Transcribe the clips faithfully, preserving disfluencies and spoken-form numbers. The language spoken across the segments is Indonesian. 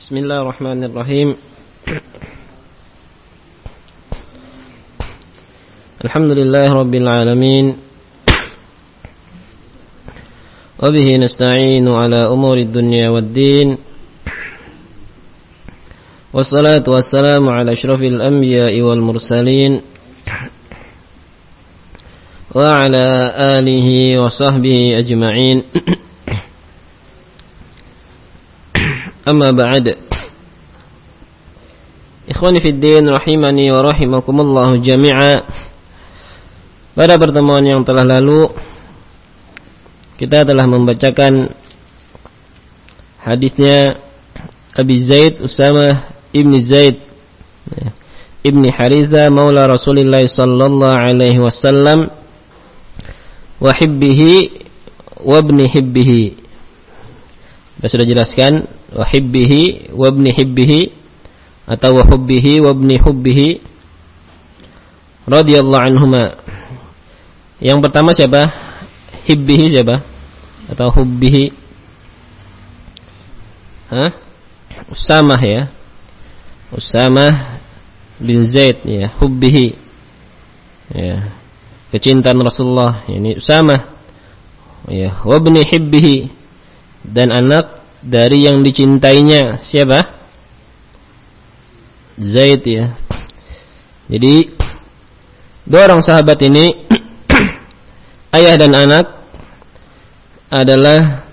Bismillahirrahmanirrahim. Alhamdulillahi rabbil alamin. Wa bihi nasta'inu ala umuri dunya waddin. Wassalatu wassalamu ala asyrafil anbiya'i wal mursalin wa ala alihi wa sahbihi ajma'in. Amma ba'd. Ikhwani fid din rahimani wa rahimakumullah jami'a. Pada pertemuan yang telah lalu kita telah membacakan hadisnya Abi Zaid Usamah ibni Zaid ibni Haritha maula Rasulillah sallallahu alaihi wasallam wa hibbihi wa ibni hibbihi. Kita sudah jelaskan wa hibbihi wa ibni hibbihi atau wa hubbihi wa ibni hubbihi radhiyallahu anhuma. Yang pertama siapa? Hibbihi siapa? Atau hubbihi? Hah? Usamah ya. Usamah bin Zaid ya, hubbihi. Ya. Kecintaan Rasulullah ini Usamah. Ya, wa ibni hibbihi dan anak dari yang dicintainya siapa? Zaid ya. Jadi dua orang sahabat ini ayah dan anak adalah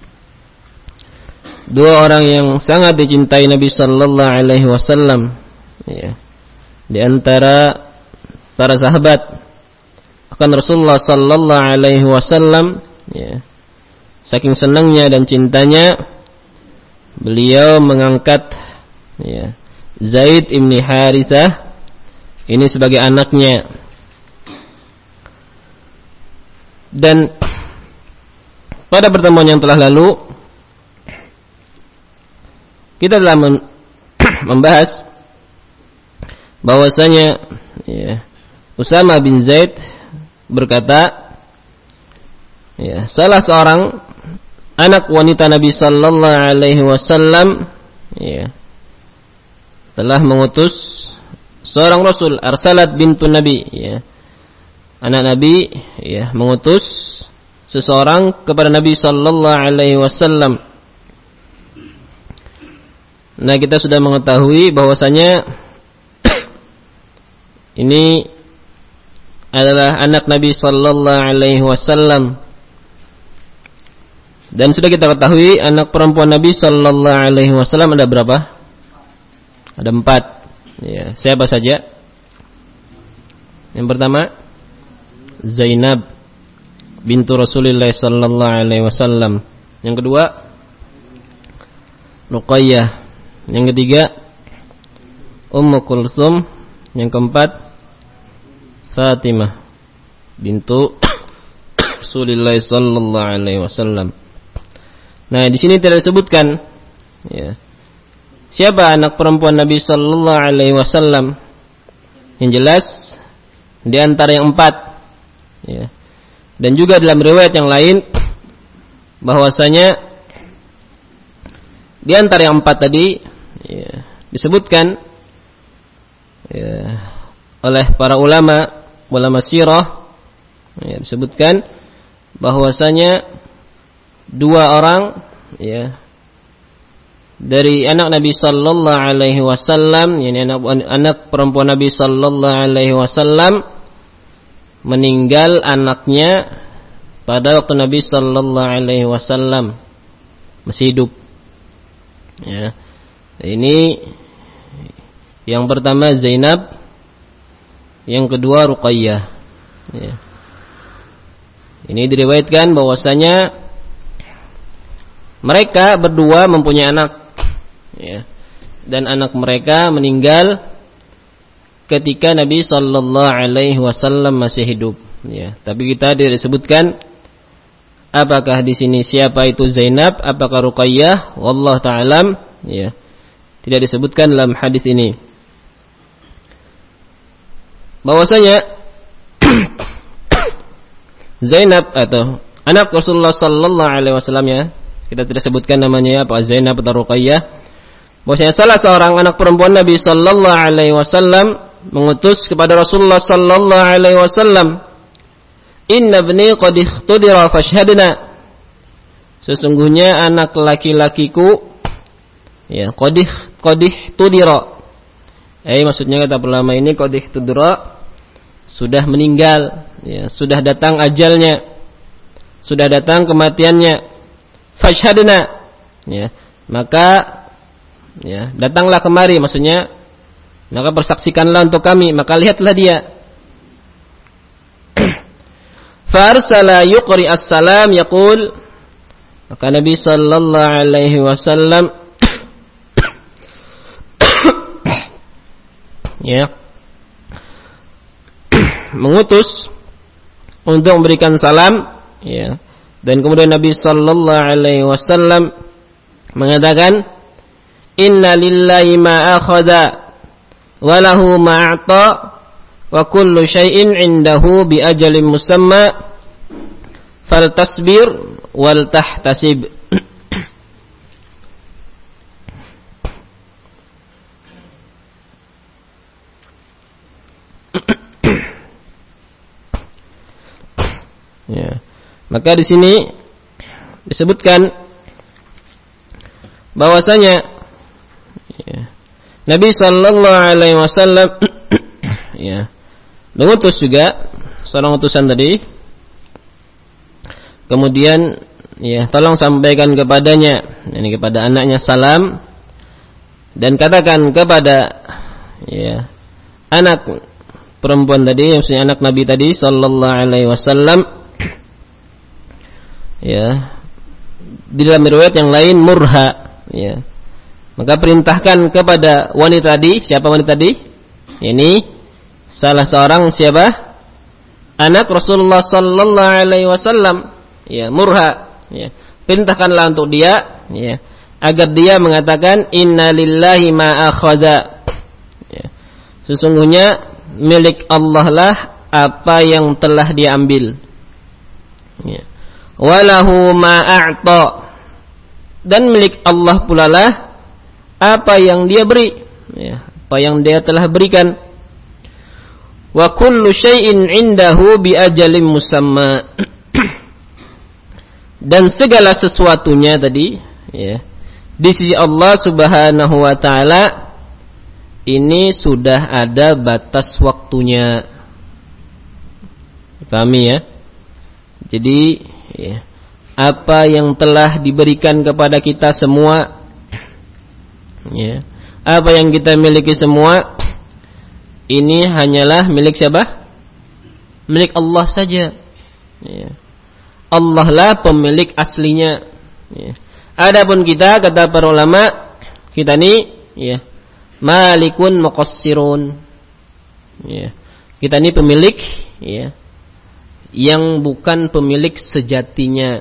dua orang yang sangat dicintai Nabi sallallahu alaihi wasallam ya. Di antara para sahabat akan Rasulullah sallallahu alaihi wasallam ya. Saking senangnya dan cintanya beliau mengangkat ya, Zaid ibni Harithah ini sebagai anaknya. Dan pada pertemuan yang telah lalu kita telah membahas bahwasanya ya, Usamah bin Zaid berkata ya, salah seorang anak wanita Nabi sallallahu alaihi wasallam ya, telah mengutus seorang rasul, Arsalat bintu Nabi ya. Anak Nabi ya, mengutus seseorang kepada Nabi sallallahu alaihi wasallam. Nah, kita sudah mengetahui bahwasanya ini adalah anak Nabi sallallahu alaihi wasallam. Dan sudah kita ketahui anak perempuan Nabi sallallahu alaihi wasallam ada berapa? Ada empat. Ya, siapa saja? Yang pertama Zainab bintu Rasulullah sallallahu alaihi wasallam. Yang kedua Ruqayyah. Yang ketiga Ummu Kulsum. Yang keempat Fatimah bintu Rasulullah sallallahu alaihi wasallam. Nah, di sini tidak disebutkan ya, siapa anak perempuan Nabi sallallahu alaihi wasallam. Yang jelas di antara yang empat ya. Dan juga dalam riwayat yang lain bahwasanya di antara yang empat tadi ya, disebutkan ya, oleh para ulama ulama sirah ya, disebutkan bahwasanya dua orang ya dari anak Nabi sallallahu alaihi wasallam, yakni anak anak perempuan Nabi sallallahu alaihi wasallam meninggal anaknya pada waktu Nabi sallallahu alaihi wasallam masih hidup. Ya. Ini yang pertama Zainab, yang kedua Ruqayyah. Ya. Ini diriwayatkan bahwasanya mereka berdua mempunyai anak ya. Dan anak mereka meninggal ketika Nabi sallallahu alaihi wasallam masih hidup ya. Tapi kita tidak disebutkan apakah di sini siapa itu Zainab, apakah Ruqayyah, wallahu ta'alam ya. Tidak disebutkan dalam hadis ini. Bahwasanya Zainab atau anak Rasulullah sallallahu alaihi wasallam ya, kita tidak sebutkan namanya apa, Zainab atau Ruqayyah. bahwasanya salah seorang anak perempuan Nabi sallallahu alaihi wasallam mengutus kepada Rasulullah sallallahu alaihi wasallam, "Inna ibni qad ikhtudira fashhadna." Sesungguhnya anak laki-lakiku ya qad qad ikhtudira. Eh maksudnya kata ulama ini qad ikhtudira sudah meninggal, ya, sudah datang ajalnya, sudah datang kematiannya. Fashhadna, ya, maka ya, datanglah kemari, maksudnya maka persaksikanlah untuk kami, maka lihatlah dia. Farsala yuqri as-salam yaqul, maka Nabi sallallahu alaihi wasallam ya mengutus untuk memberikan salam, ya. Dan kemudian Nabi sallallahu alaihi wasallam mengatakan, "Inna lillahi ma akhadha wa lahu ma a'ta wa kullu syai'in 'indahu bi ajalin musamma faltasbir wal tahtasib." Ya. Maka di sini disebutkan bahwasanya ya, Nabi sallallahu alaihi wasallam ya mengutus juga seorang utusan tadi. Kemudian ya tolong sampaikan kepadanya, ini kepada anaknya salam, dan katakan kepada ya anak perempuan tadi, maksudnya anak Nabi tadi sallallahu alaihi wasallam, ya, di dalam riwayat yang lain Murha, ya. Maka perintahkan kepada wanita tadi, siapa wanita tadi? Ini salah seorang siapa? Anak Rasulullah sallallahu alaihi wasallam, ya, Murha, ya. Perintahkanlah untuk dia, ya, agar dia mengatakan inna lillahi ma akhadha. Ya. Sesungguhnya milik Allah lah apa yang telah dia ambil. Ya. Walahu ma'a'ta, dan milik Allah pula lah apa yang dia beri, ya, apa yang dia telah berikan. Wa kullu syai'in 'indahu bi ajalin musamma, dan segala sesuatunya tadi, ya, di sisi Allah Subhanahu wa taala ini sudah ada batas waktunya. Pahami ya? Jadi ya, apa yang telah diberikan kepada kita semua, ya, apa yang kita miliki semua, ini hanyalah milik siapa? Milik Allah saja. Ya. Allah lah pemilik aslinya. Ya. Adapun kita, kata para ulama, kita ini, ya, malikun muqassirun. Ya. Kita ini pemilik, ya, yang bukan pemilik sejatinya.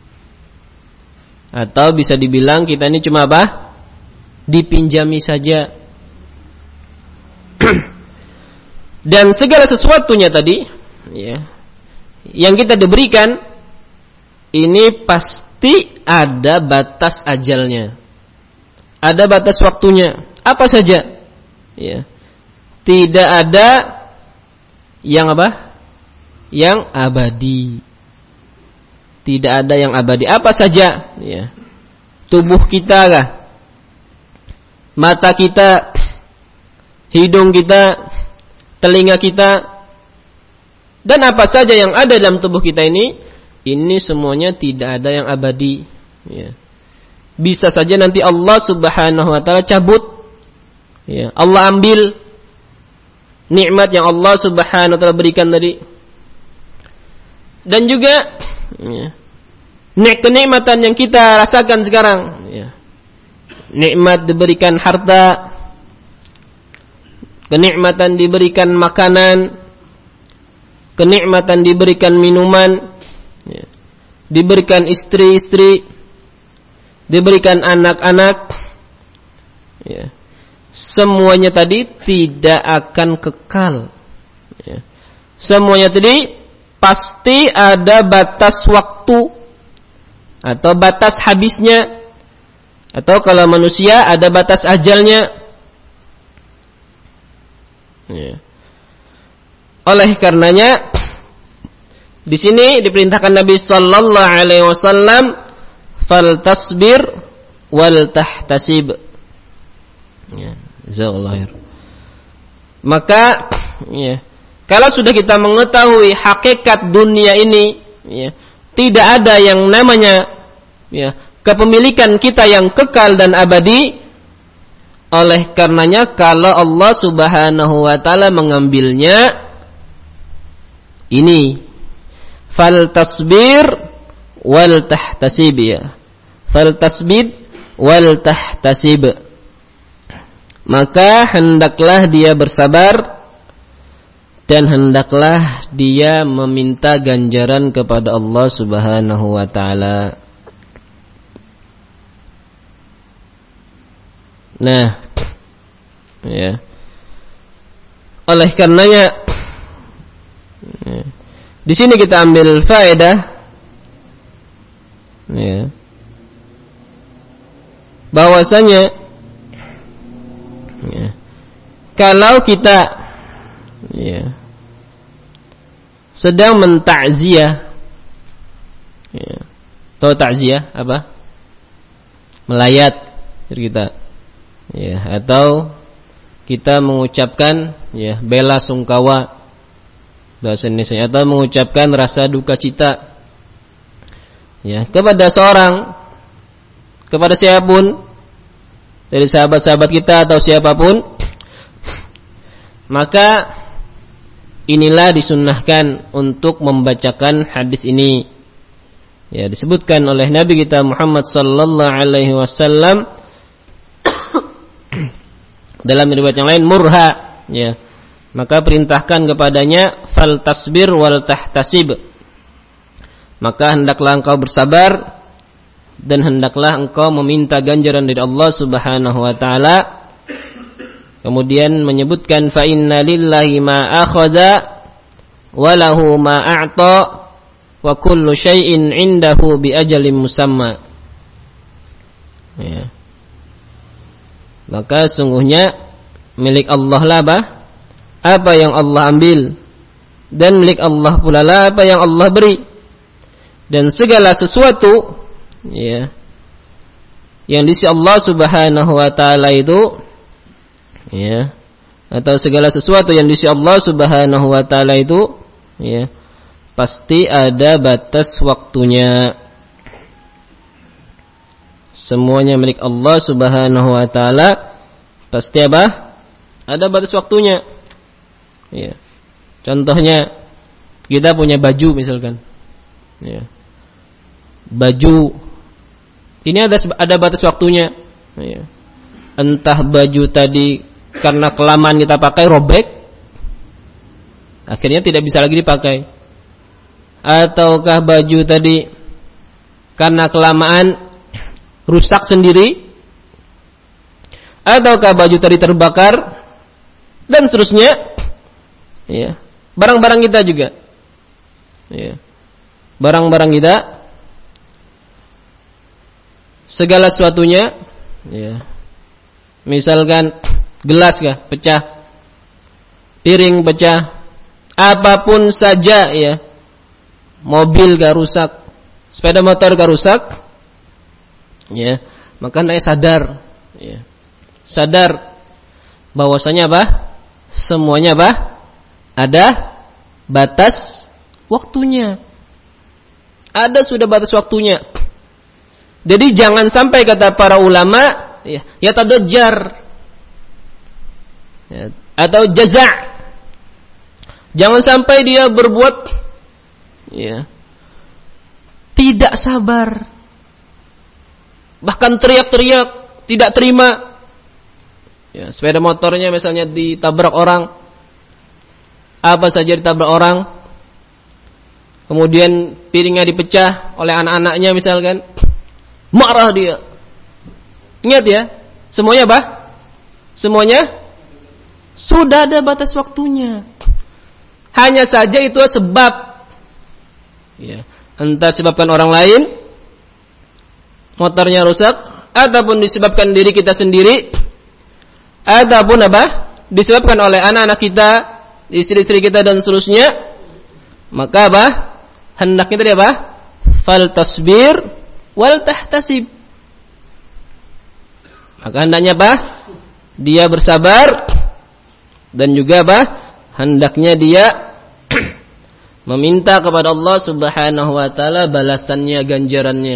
Atau bisa dibilang kita ini cuma apa? Dipinjami saja. Dan segala sesuatunya tadi, ya, yang kita diberikan ini pasti ada batas ajalnya, ada batas waktunya. Apa saja? Ya. Tidak ada yang apa? Yang abadi. Tidak ada yang abadi. Apa saja? Ya. Tubuh kita kah? Mata kita, hidung kita, telinga kita, dan apa saja yang ada dalam tubuh kita ini, ini semuanya tidak ada yang abadi. Ya. Bisa saja nanti Allah Subhanahu wa taala cabut. Ya. Allah ambil nikmat yang Allah Subhanahu wa taala berikan tadi. Dan juga ya, kenikmatan yang kita rasakan sekarang, ya. Nikmat diberikan harta, kenikmatan diberikan makanan, kenikmatan diberikan minuman, ya. Diberikan istri-istri, diberikan anak-anak, ya. Semuanya tadi tidak akan kekal, ya. Semuanya tadi pasti ada batas waktu atau batas habisnya. Atau kalau manusia ada batas ajalnya. Ya. Oleh karenanya di sini diperintahkan Nabi sallallahu alaihi wasallam fal tasbir wal tahtasib. Ya, jazakallahu. Maka ya, kalau sudah kita mengetahui hakikat dunia ini, ya, tidak ada yang namanya ya, kepemilikan kita yang kekal dan abadi. Oleh karenanya kalau Allah Subhanahu wa taala mengambilnya ini fal tasbir wal tahtasib ya. Fal tasbid wal tahtasib. Maka hendaklah dia bersabar dan hendaklah dia meminta ganjaran kepada Allah Subhanahu wa taala. Nah, ya. Oleh karenanya ya, di sini kita ambil faedah ya, bahwasanya ya, kalau kita ya, sedang mentakziah ya, tahu takziah apa? Melayat kita ya, atau kita mengucapkan ya bela sungkawa bahasa Indonesia, atau mengucapkan rasa duka cita ya kepada seorang, kepada siapapun dari sahabat-sahabat kita atau siapapun, maka inilah disunnahkan untuk membacakan hadis ini. Ya, disebutkan oleh Nabi kita Muhammad sallallahu alaihi wasallam dalam riwayat yang lain murha ya. Maka perintahkan kepadanya fal tasbir wal tahtasib. Maka hendaklah engkau bersabar dan hendaklah engkau meminta ganjaran dari Allah Subhanahu wa taala. Kemudian menyebutkan fa inna lillahi ma akhadha wa lahu ma a'ta wa kullu syai'in 'indahu bi ajalin musamma. Ya. Maka sungguhnya milik Allah lah bah, apa yang Allah ambil, dan milik Allah pula lah apa yang Allah beri. Dan segala sesuatu ya yang di sisi Allah Subhanahu wa taala itu ya, atau segala sesuatu yang di sisi Allah Subhanahu wa taala itu ya, pasti ada batas waktunya. Semuanya milik Allah Subhanahu wa taala pasti apa? Ada batas waktunya. Ya. Contohnya kita punya baju misalkan. Ya. Baju ini ada ada batas waktunya. Ya. Entah baju tadi karena kelamaan kita pakai robek, akhirnya tidak bisa lagi dipakai. Ataukah baju tadi karena kelamaan rusak sendiri, ataukah baju tadi terbakar, dan seterusnya. Ya, barang-barang kita juga. Ya, barang-barang kita, segala sesuatunya. Ya, misalkan gelas kah pecah, piring pecah, apapun saja ya, mobil kah rusak, sepeda motor kah rusak. Ya, maka hendaknya sadar, ya, sadar bahwasanya apa? Semuanya apa? Ada batas waktunya. Ada sudah batas waktunya. Jadi jangan sampai kata para ulama, ya, ya tadajjar, ya, atau jaza'. Jangan sampai dia berbuat, ya, tidak sabar. Bahkan teriak-teriak, tidak terima. Ya, sepeda motornya misalnya ditabrak orang. Apa saja ditabrak orang. Kemudian piringnya dipecah oleh anak-anaknya misalkan. Marah dia. Ingat ya, semuanya apa? Semuanya sudah ada batas waktunya. Hanya saja itu sebab. Ya, entah sebabkan orang lain, motornya rusak, ataupun disebabkan diri kita sendiri, ataupun apa? Disebabkan oleh anak-anak kita, istri-istri kita dan seterusnya, maka apa? Hendaknya tadi apa? Fal tasbir wal tahtasib. Maka hendaknya apa? Dia bersabar dan juga apa? Hendaknya dia meminta kepada Allah Subhanahu wa taala balasannya, ganjarannya.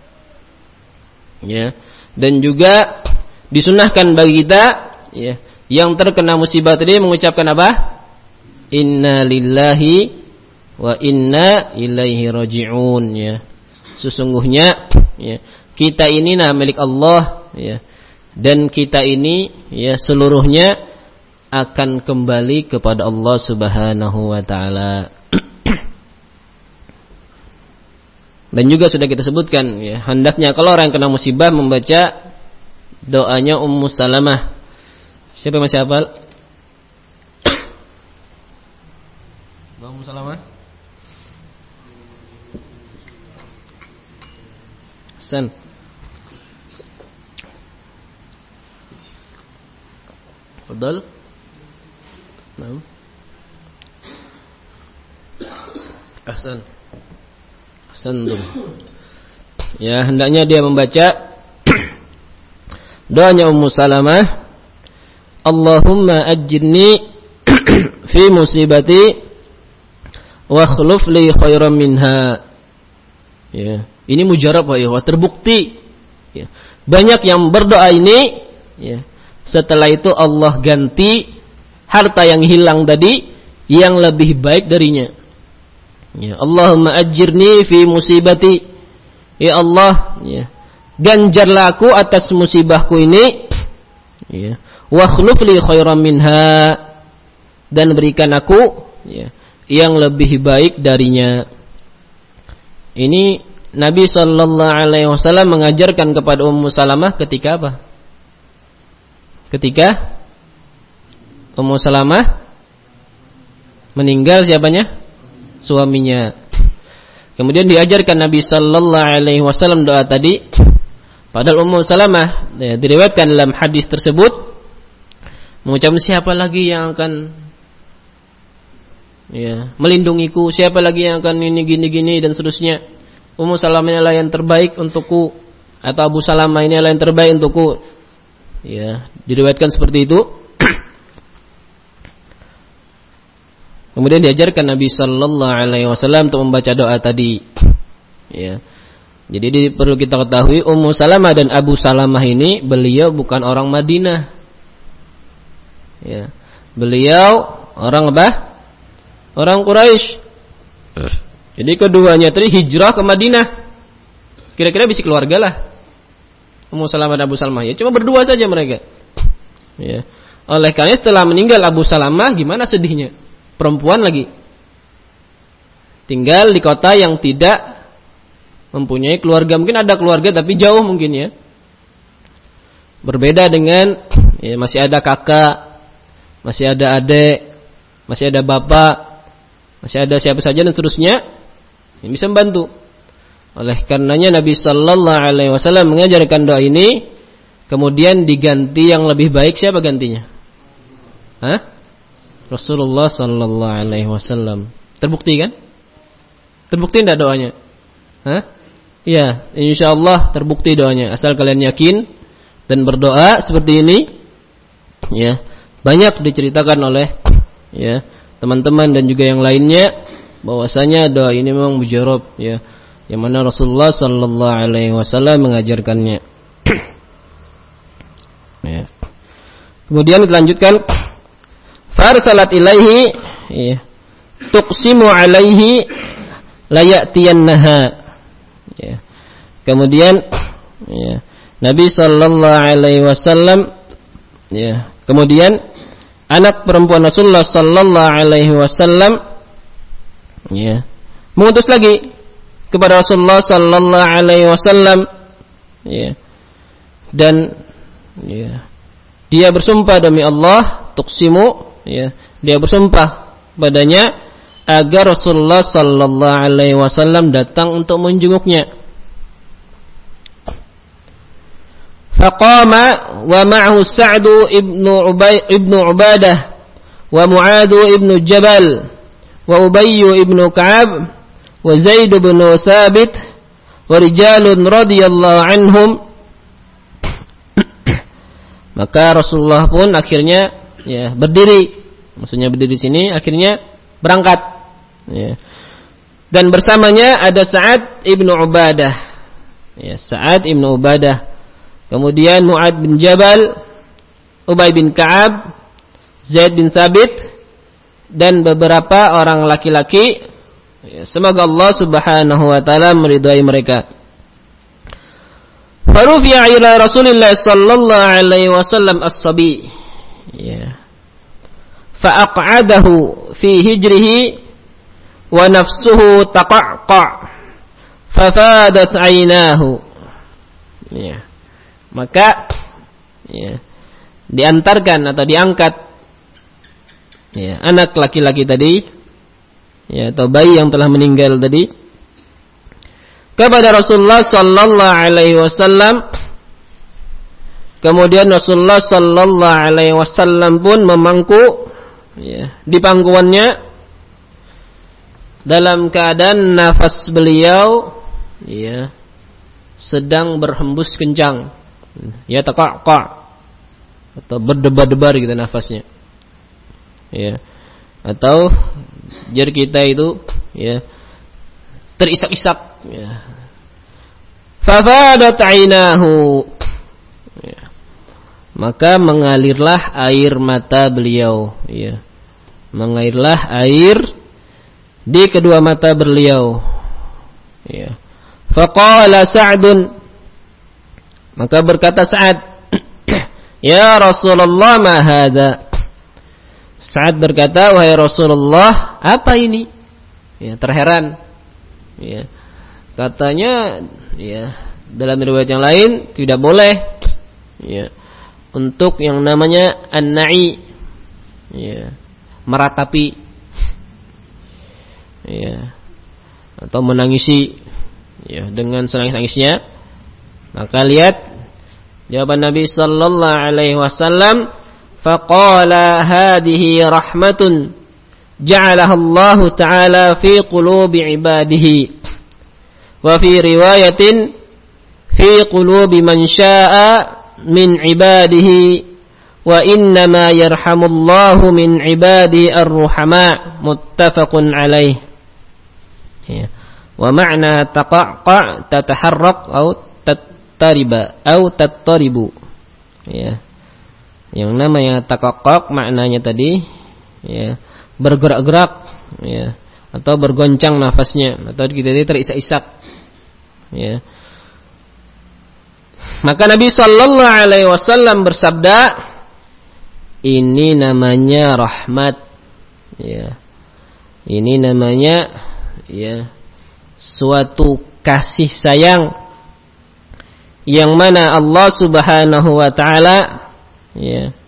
Ya. Dan juga disunahkan bagi kita, ya, yang terkena musibah tadi mengucapkan apa? Inna lillahi wa inna ilaihi raji'un, ya. Sesungguhnya, ya, kita ini nah milik Allah, ya. Dan kita ini, ya, seluruhnya akan kembali kepada Allah Subhanahu wa taala. Dan juga sudah kita sebutkan, ya, hendaknya kalau orang yang kena musibah membaca doanya Ummu Salamah. Siapa masih hafal? Ummu Salamah? Hasan. Fadal. Naam. Hasan. Hasan. Ya, hendaknya dia membaca doanya Ummu Salamah, Allahumma ajirni fi musibati wa akhluf li khairan minha. Ya, ini mujarab ya, terbukti. Ya. Banyak yang berdoa ini, ya. Setelah itu Allah ganti harta yang hilang tadi yang lebih baik darinya. Ya, Allahumma ajirni fi musibati. Ya Allah, ya, ganjarlah aku atas musibahku ini, ya, wa akhluf li khairan minha, dan berikan aku, ya, yang lebih baik darinya. Ini Nabi sallallahu alaihi wasallam mengajarkan kepada Ummu Salamah ketika apa? Ketika Ummu Salamah meninggal siapanya? Suaminya. Kemudian diajarkan Nabi sallallahu alaihi wasallam doa tadi. Padahal Ummu Salamah, ya, diriwayatkan dalam hadis tersebut mengucapkan siapa lagi yang akan, ya, melindungiku, siapa lagi yang akan ini gini-gini dan seterusnya. Ummu Salamah inilah yang terbaik untukku, atau Abu Salamah ini adalah yang terbaik untukku. Ya, diriwayatkan seperti itu. Kemudian diajarkan Nabi sallallahu alaihi wasallam untuk membaca doa tadi. Ya. Jadi ini perlu kita ketahui, Ummu Salamah dan Abu Salamah ini beliau bukan orang Madinah. Ya. Beliau orang apa? Orang Quraisy. Jadi keduanya tadi hijrah ke Madinah. Kira-kira bisa keluarga lah. Ummu Salamah dan Abu Salamah, ya cuma berdua saja mereka. Ya. Oleh karena setelah meninggal Abu Salamah, gimana sedihnya? Perempuan lagi. Tinggal di kota yang tidak mempunyai keluarga. Mungkin ada keluarga tapi jauh mungkin, ya. Berbeda dengan, ya, masih ada kakak, masih ada adik, masih ada bapak, masih ada siapa saja dan seterusnya yang bisa membantu. Oleh karenanya Nabi sallallahu alaihi wasallam mengajarkan doa ini, kemudian diganti yang lebih baik. Siapa gantinya? Hah? Rasulullah sallallahu alaihi wasallam. Terbukti kan? Terbukti enggak doanya? Hah? Iya, insyaallah terbukti doanya. Asal kalian yakin dan berdoa seperti ini, ya. Banyak diceritakan oleh, ya, teman-teman dan juga yang lainnya bahwasanya doa ini memang mujarab, ya, yang mana Rasulullah sallallahu alaihi wasallam mengajarkannya. Ya. Kemudian kita lanjutkan, farsalat ilaihi, ya, tuqsimu alaihi layatiyannaha. Ya. Kemudian, ya, Nabi sallallahu alaihi wasallam, ya, kemudian anak perempuan Rasulullah sallallahu alaihi wasallam, ya, mengutus lagi kepada Rasulullah sallallahu alaihi wasallam, ya, dan, ya, dia bersumpah demi Allah, tuqsimu, ya, dia bersumpah padanya agar Rasulullah sallallahu alaihi wasallam datang untuk menjenguknya. faqama wa ma'ahu Sa'd ibnu Ubay ibnu Ubadah wa Mu'adh ibnu Jabal wa Ubay ibnu Ka'ab wa Zaid ibnu Thabit wa rijalun radhiyallahu anhum. Maka Rasulullah pun akhirnya ya berdiri, maksudnya berdiri di sini, akhirnya berangkat. Ya. Dan bersamanya ada Sa'ad ibnu Ubadah, ya, Sa'ad ibnu Ubadah, kemudian Mu'adh bin Jabal, Ubay bin Ka'ab, Zaid bin Thabit, dan beberapa orang laki-laki. Ya, semoga Allah Subhanahu wa taala meridhai mereka. Farufi'a ila Rasulillah sallallahu alaihi wasallam as-sabi. Ya. Fa'aq'adahu fi hijrihi wa nafsuhu taqaqqa' fafadat 'ainahu. Ya. Maka ya, diantarkan atau diangkat ya, anak laki-laki tadi, ya, atau bayi yang telah meninggal tadi, kepada Rasulullah sallallahu alaihi wasallam. Kemudian Rasulullah sallallahu alaihi wasallam pun memangku ya, di pangkuannya dalam keadaan nafas beliau ya sedang berhembus kencang, ya taqaqqa, atau berdebar-debar gitu nafasnya, ya, atau jar kita itu ya terisak-isak, ya. Fafadat 'ainahu, ya. Maka mengalirlah air mata beliau, ya. Mengalirlah air di kedua mata beliau, ya. Faqala Sa'dun, maka berkata Sa'ad, ya Rasulullah, ma hadza? Sa'ad berkata, wahai Rasulullah, apa ini? Ya, terheran. Ya, katanya ya dalam riwayat yang lain tidak boleh ya untuk yang namanya an-na'i, ya, meratapi, ya, atau menangisi ya dengan senangis-nangisnya. Maka lihat jawaban Nabi sallallahu alaihi wasallam, faqala hadhihi rahmatun ja'alaha Allah Ta'ala fi qulubi ibadihi wa fi riwayatin fi qulubi man sya'a min ibadihi wa innama yarhamullahu min ibadihi ar-ruhama, muttafaqun alaih. Ya. Wa ma'na taqaqqa tataharrak atau tattariba atau tattaribu. Ya. Yang namanya taqaqqa maknanya tadi ya bergerak-gerak, ya, atau bergoncang nafasnya, atau kita ini terisak-isak, ya. Maka Nabi sallallahu alaihi wasallam bersabda, ini namanya rahmat, ya. Ini namanya ya suatu kasih sayang yang mana Allah Subhanahu wa taala ya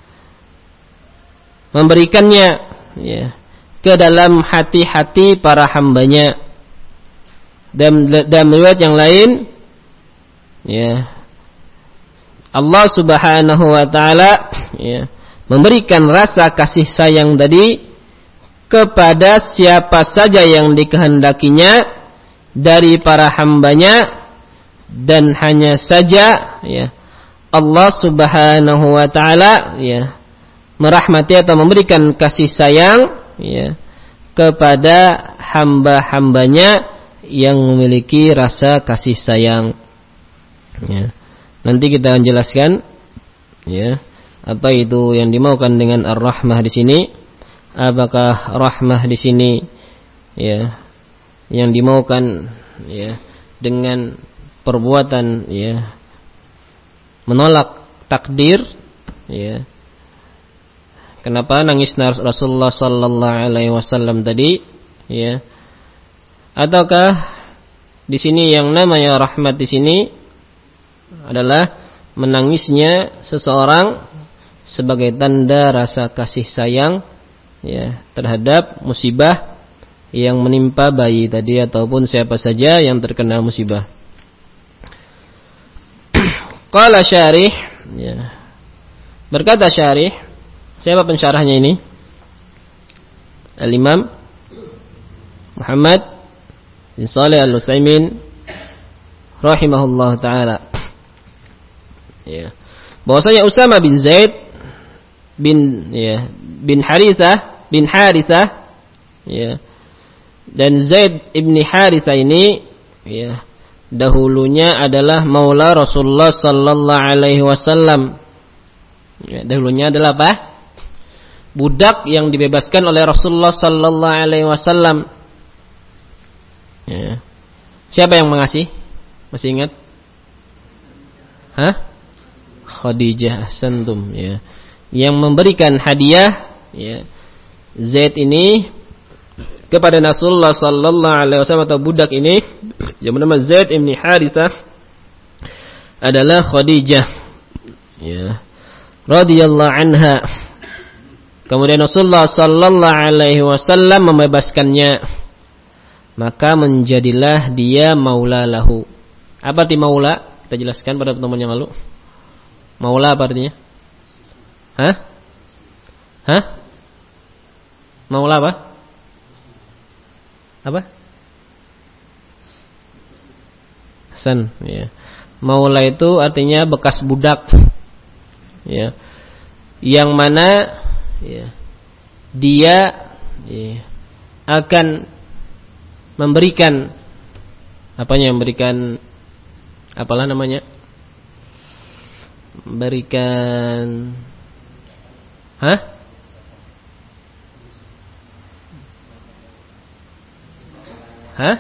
memberikannya ya ke dalam hati-hati para hambanya. Dan dalam riwayat yang lain ya Allah Subhanahu wa taala ya memberikan rasa kasih sayang tadi kepada siapa saja yang dikehendakinya dari para hambanya, dan hanya saja ya Allah Subhanahu wa taala ya merahmati atau memberikan kasih sayang ya kepada hamba-hambanya yang memiliki rasa kasih sayang. Ya. Nanti kita akan jelaskan ya apa itu yang dimaukan dengan ar-rahmah di sini. Apakah rahmah di sini ya yang dimaukan ya dengan perbuatan ya menolak takdir, ya. Kenapa nangis Rasulullah sallallahu alaihi wasallam tadi, ya? Ataukah di sini yang namanya rahmat di sini adalah menangisnya seseorang sebagai tanda rasa kasih sayang ya terhadap musibah yang menimpa bayi tadi ataupun siapa saja yang terkena musibah. Qala syarih, ya. Berkata syarih, siapa pensyarahnya ini? Al-Imam Muhammad bin Shalih Al-Utsaimin rahimahullah taala. Ya. Bahwasanya Usama bin Zaid bin ya, bin Harithah bin Harithah ya. Dan Zaid ibni Harithah ini ya, dahulunya adalah maula Rasulullah sallallahu alaihi wasallam. Ya, dahulunya adalah apa? Budak yang dibebaskan oleh Rasulullah sallallahu alaihi wasallam. Ya. Siapa yang mengasih? Masih ingat? Hah? Khadijah, ahsantum ya. Yang memberikan hadiah ya, Zaid ini kepada Rasulullah sallallahu alaihi wasallam, atau budak ini yang bernama Zaid ibn Harithah adalah Khadijah ya, radhiyallahu anha. Kemudian Rasulullah sallallahu alaihi wasallam membebaskannya, maka menjadilah dia maula lahu. Apa arti maula? Kita jelaskan pada pertemuan yang lalu. Maula apa artinya? Hah? Hah? Maula apa? Apa? Hasan, ya. Maula itu artinya bekas budak. Ya. Yang mana ya, dia ya, akan memberikan apanya, memberikan apalah namanya? Memberikan Hah? Hah?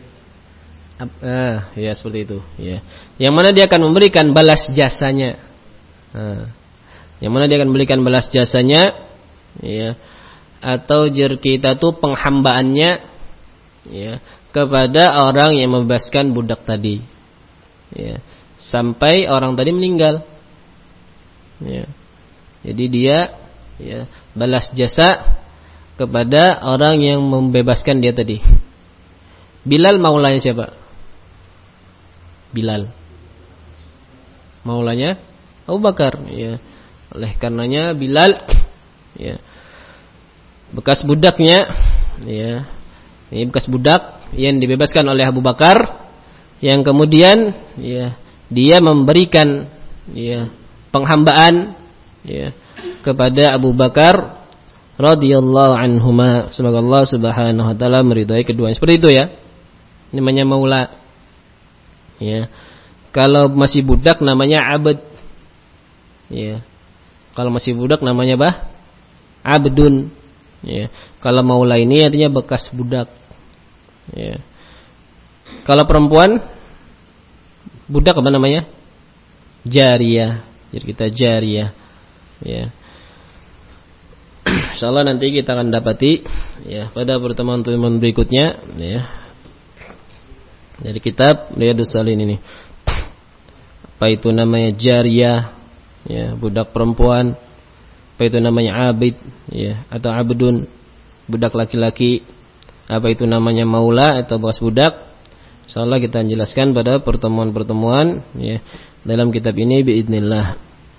Ah, ya seperti itu, ya. Yang mana dia akan memberikan balas jasanya. Nah, yang mana dia akan memberikan balas jasanya, ya. Atau jer kita tuh penghambaannya, ya, kepada orang yang membebaskan budak tadi, ya, sampai orang tadi meninggal, ya. Jadi dia ya, balas jasa kepada orang yang membebaskan dia tadi. Bilal maulanya siapa? Bilal. Maulanya Abu Bakar, ya. Oleh karenanya Bilal ya, bekas budaknya, ya. Ini bekas budak yang dibebaskan oleh Abu Bakar, yang kemudian ya, dia memberikan ya, penghambaan ya, kepada Abu Bakar radhiyallahu anhuma, semoga Allah Subhanahu wa taala meridai keduanya. Seperti itu ya. Ini namanya maula. Ya. Kalau masih budak namanya abd. Ya. Kalau masih budak namanya bah? Abdun. Ya. Kalau maula ini artinya bekas budak. Ya. Kalau perempuan budak apa namanya? Jariyah. Jadi kita jariyah. Ya. Insyaallah nanti kita akan dapati ya pada pertemuan-pertemuan berikutnya ya. Dari kitab Riyadhus Shalihin ini. Apa itu namanya jariyah ya, budak perempuan. Apa itu namanya abid ya, atau abdun, budak laki-laki. Apa itu namanya maula atau bekas budak. Insyaallah kita jelaskan pada pertemuan-pertemuan ya dalam kitab ini biidznillah.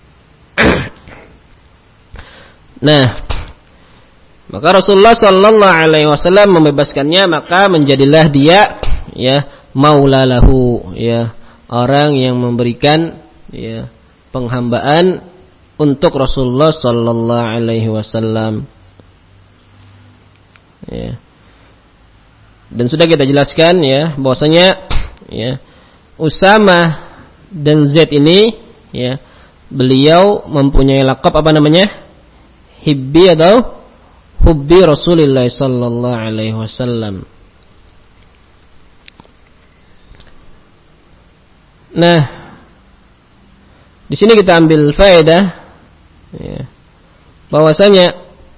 Nah, maka Rasulullah sallallahu alaihi wasallam membebaskannya, maka menjadilah dia ya maula lahu, ya, orang yang memberikan ya penghambaan untuk Rasulullah sallallahu alaihi wasallam. Ya. Dan sudah kita jelaskan ya bahwasanya ya Usama dan Zaid ini ya beliau mempunyai lakab apa namanya? Hibbi atau hubbi Rasulullah sallallahu alaihi wasallam. Nah, di sini kita ambil faedah ya, bahwasanya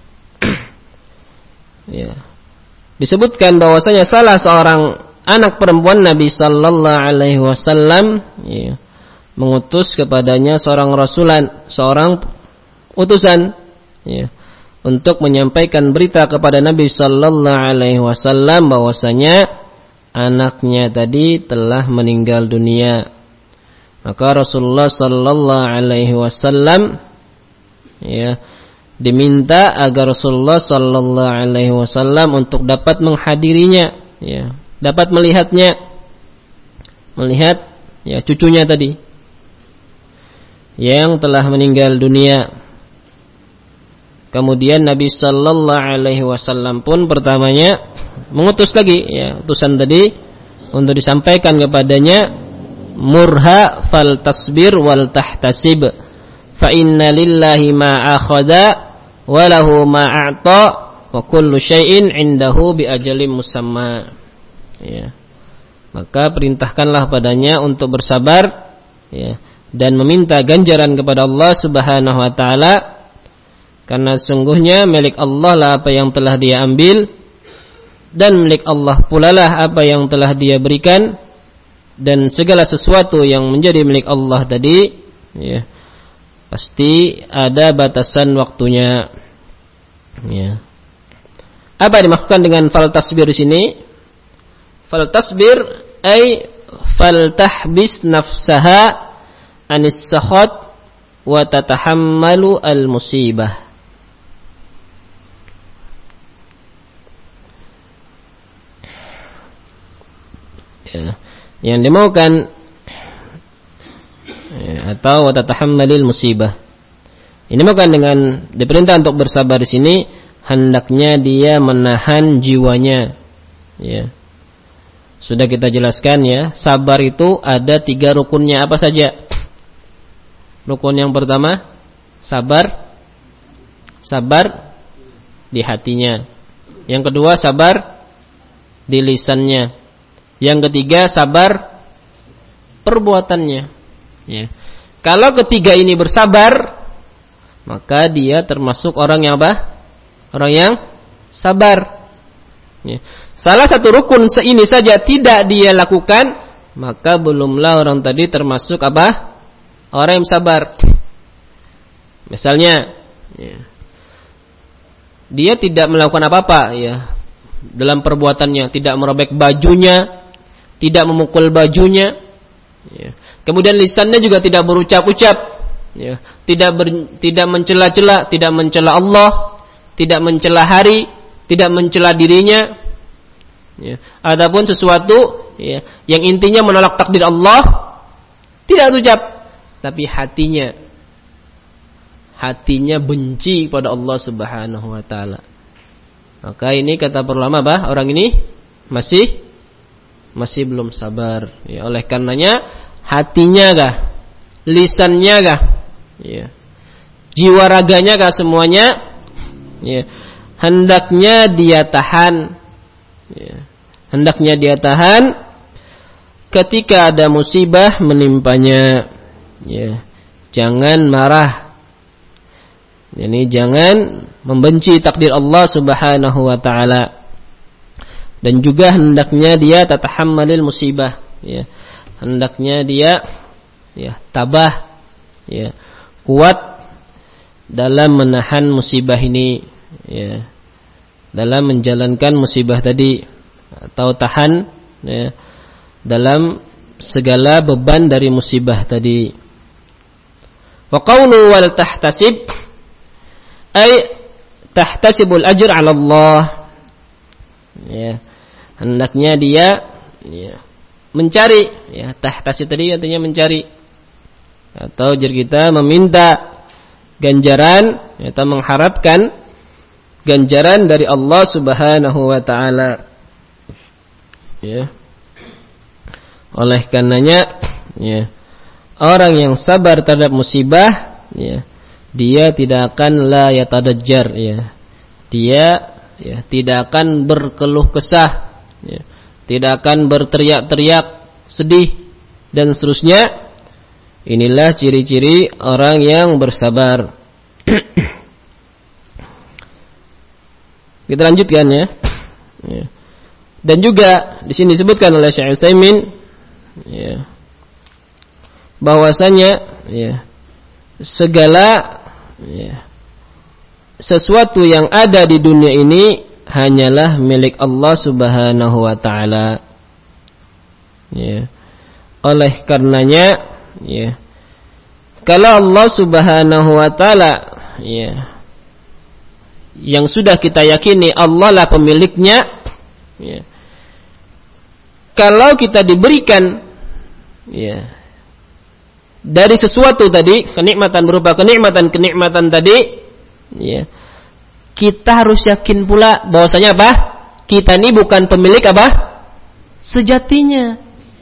ya, disebutkan bahwasanya salah seorang anak perempuan Nabi sallallahu alaihi wasallam ya, mengutus kepadanya seorang rasulan, seorang utusan ya, untuk menyampaikan berita kepada Nabi sallallahu alaihi wasallam bahwasanya anaknya tadi telah meninggal dunia. Maka Rasulullah sallallahu alaihi wasallam ya diminta agar Rasulullah sallallahu alaihi wasallam untuk dapat menghadirinya, ya, dapat melihatnya, melihat ya cucunya tadi yang telah meninggal dunia. Kemudian Nabi sallallahu alaihi wasallam pun pertamanya mengutus lagi ya utusan tadi untuk disampaikan kepadanya, murha fal tasbir wal tahtasib fa inna lillahi ma akhadha wa lahu ma a'ta wa kullu syai'in 'indahu bi ajalin musamma. Ya. Maka perintahkanlah padanya untuk bersabar ya dan meminta ganjaran kepada Allah Subhanahu wa taala, karena sungguhnya milik Allah lah apa yang telah dia ambil, dan milik Allah pula lah apa yang telah dia berikan, dan segala sesuatu yang menjadi milik Allah tadi ya pasti ada batasan waktunya. Ya. Apa dimaksudkan dengan fal tasbir di sini? Fal tasbir ay fal tahbis nafsaha anis sakhat wa tatahammalu al musibah. Ya. Yang dimaukan ya, atau watatahammalil musibah. Ini bukan dengan diperintah untuk bersabar di sini, hendaknya dia menahan jiwanya. Ya. Sudah kita jelaskan ya, sabar itu ada tiga rukunnya, apa saja? Rukun yang pertama, sabar, sabar di hatinya. Yang kedua, sabar di lisannya. Yang ketiga, sabar perbuatannya. Ya. Kalau ketiga ini bersabar, maka dia termasuk orang yang apa? Orang yang sabar. Ya. Salah satu rukun ini saja tidak dia lakukan, maka belumlah orang tadi termasuk apa? Orang yang sabar. Misalnya, ya, dia tidak melakukan apa-apa, ya, dalam perbuatannya, tidak merobek bajunya, tidak memukul bajunya, ya. Kemudian lisannya juga tidak berucap-ucap, ya. Tidak ber, tidak mencela-cela, tidak mencela Allah, tidak mencela hari, tidak mencela dirinya, ya. Adapun sesuatu ya, yang intinya menolak takdir Allah, tidak berucap, tapi hatinya hatinya benci pada Allah Subhanahu wa taala. Maka ini kata para ulama bah, orang ini masih masih belum sabar. Ya, oleh karenanya hatinya kah, lisannya kah, ya, jiwa raganya kah, semuanya, ya, hendaknya dia tahan. Ya, hendaknya dia tahan ketika ada musibah menimpanya. Ya, jangan marah. Ini jangan membenci takdir Allah Subhanahu wa taala. Dan juga hendaknya dia tatahammalil musibah, ya. Hendaknya dia ya tabah, ya, kuat dalam menahan musibah ini, ya, dalam menjalankan musibah tadi, atau tahan ya, dalam segala beban dari musibah tadi. Wa qawlu wal tahtasib ay tahtasibul ajr 'ala Allah. Ya, hendaknya dia ya, mencari, ya, tahtasib tadi artinya mencari, atau jika kita meminta ganjaran atau mengharapkan ganjaran dari Allah Subhanahu wa taala. Ya. Oleh karenanya ya, orang yang sabar terhadap musibah ya, dia tidak akan la yatadajjar, ya. Dia ya tidak akan berkeluh kesah, ya. Tidak akan berteriak-teriak sedih dan seterusnya. Inilah ciri-ciri orang yang bersabar. Kita lanjutkan ya. Ya. Dan juga di sini disebutkan oleh Syekh Utsaimin ya, bahwasanya ya, segala ya, sesuatu yang ada di dunia ini hanyalah milik Allah Subhanahu wa taala. Ya. Oleh karenanya ya, kalau Allah Subhanahu wa taala, ya, yang sudah kita yakini Allah lah pemiliknya, ya, kalau kita diberikan, ya, dari sesuatu tadi, kenikmatan berupa kenikmatan-kenikmatan tadi, ya, kita harus yakin pula bahwasanya apa? Kita ini bukan pemilik apa? Sejatinya.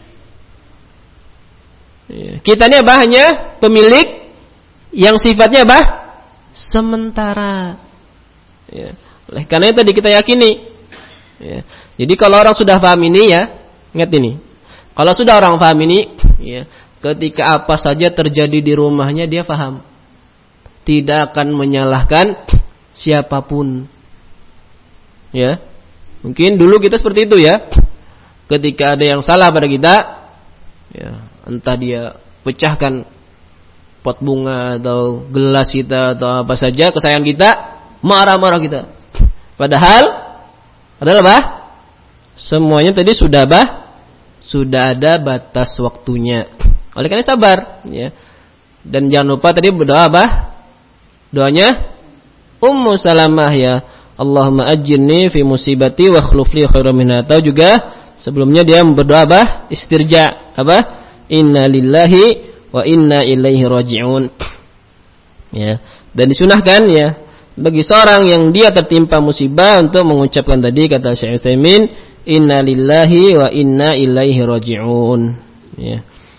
Ya, kita ini apa? Hanya pemilik yang sifatnya apa? Sementara. Ya. Oleh karena itu tadi kita yakini. Ya. Jadi kalau orang sudah paham ini, ya, ingat ini. Kalau sudah orang paham ini, ya, ketika apa saja terjadi di rumahnya dia paham. Tidak akan menyalahkan siapapun. Ya. Mungkin dulu kita seperti itu, ya. Ketika ada yang salah pada kita, ya, entah dia pecahkan pot bunga atau gelas kita atau apa saja kesayangan kita, marah-marah kita. Padahal adalah apa? Semuanya tadi sudah apa? Sudah ada batas waktunya. Oleh karena sabar, ya. Dan jangan lupa tadi berdoa apa? Doanya Ummu Salamah, ya, Allahumma ajirni fi musibati wa akhlif li khairan minha. Atau juga sebelumnya dia berdoa apa? Istirja, apa? Inna lillahi wa inna ilaihi raji'un. Ya, dan disunahkan, ya, bagi seorang yang dia tertimpa musibah untuk mengucapkan tadi kata Syekh Utsaimin, inna lillahi wa inna ilaihi raji'un. Ya.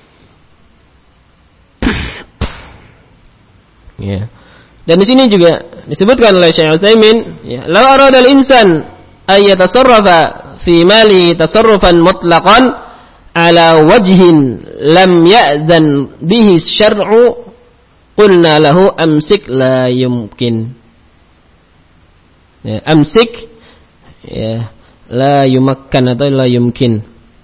Ya. Dan di sini juga disebutkan oleh Syekh Utsaimin, ya, law arada al-insan ay yatasarrafa fi mali tasarrufan mutlaqan ala wajhin lam ya'zan bihi syar'u qulna lahu amsik la yumkin. Ya, amsik, ya, la yumakkan atau la yumkin.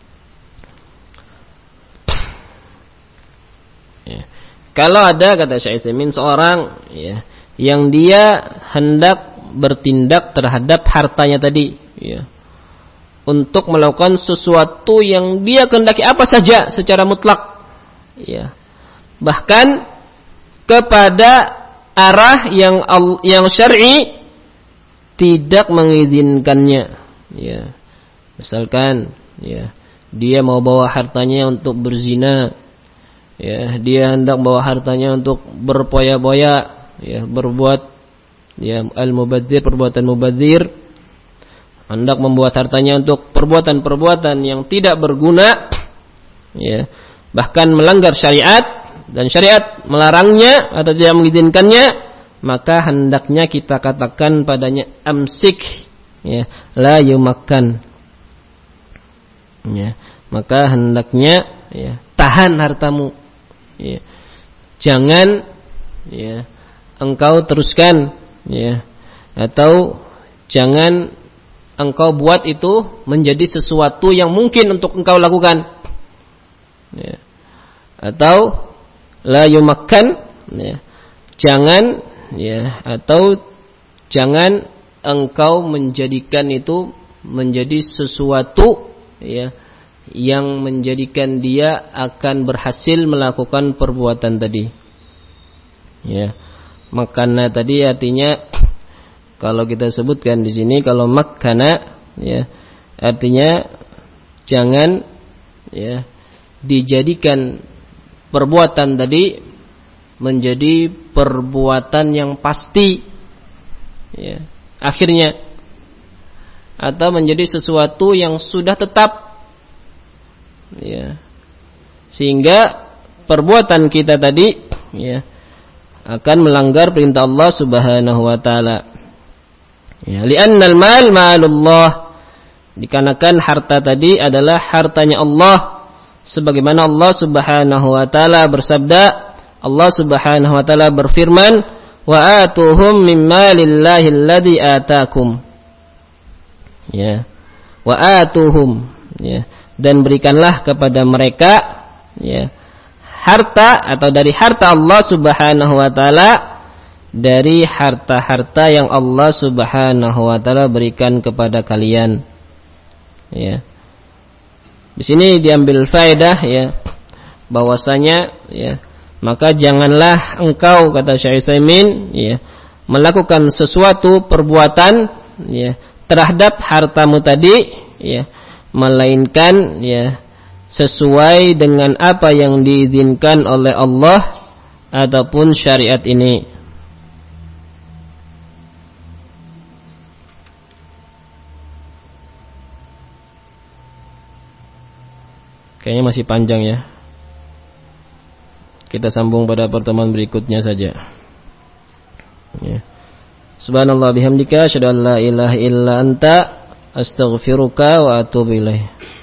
Ya. Kalau ada kata Syekh Utsaimin seorang, ya, yang dia hendak bertindak terhadap hartanya tadi, ya, untuk melakukan sesuatu yang dia kehendaki apa saja secara mutlak, ya, bahkan kepada arah yang yang syar'i tidak mengizinkannya, ya. Misalkan, ya, dia mau bawa hartanya untuk berzina, ya, dia hendak bawa hartanya untuk berpoya-poya, ya, berbuat, ya, al-mubadzir, perbuatan mubadzir, hendak membuat hartanya untuk perbuatan-perbuatan yang tidak berguna, ya, bahkan melanggar syariat dan syariat melarangnya atau tidak mengizinkannya, maka hendaknya kita katakan padanya amsik, ya, la yumakkan, ya, maka hendaknya, ya, tahan hartamu, ya, jangan, ya, engkau teruskan, ya, atau jangan engkau buat itu menjadi sesuatu yang mungkin untuk engkau lakukan, ya, atau la yumakkan, ya, jangan, ya, atau jangan engkau menjadikan itu menjadi sesuatu, ya, yang menjadikan dia akan berhasil melakukan perbuatan tadi, ya. Makana tadi artinya kalau kita sebutkan di sini, kalau makana, ya, artinya jangan, ya, dijadikan perbuatan tadi menjadi perbuatan yang pasti, ya, akhirnya, atau menjadi sesuatu yang sudah tetap, ya, sehingga perbuatan kita tadi, ya, akan melanggar perintah Allah Subhanahu wa taala. Ya, li'annal mal malullah, dikarenakan harta tadi adalah hartanya Allah, sebagaimana Allah Subhanahu wa taala bersabda, Allah Subhanahu wa taala berfirman, wa atuhum mim malillahi alladzi ataakum. Ya. Wa atuhum, ya, dan berikanlah kepada mereka, ya, harta atau dari harta Allah Subhanahu wa taala, dari harta-harta yang Allah Subhanahu wa taala berikan kepada kalian. Ya. Di sini diambil faedah, ya, bahwasanya ya, maka janganlah engkau, kata Syekh Utsaimin, ya, melakukan sesuatu perbuatan ya terhadap hartamu tadi ya, melainkan ya sesuai dengan apa yang diizinkan oleh Allah ataupun syariat ini. Kayaknya masih panjang ya. Kita sambung pada pertemuan berikutnya saja. Ya. Subhanallah bihamdika asyhadu an la ilaha illa anta astaghfiruka wa atubu ilaik.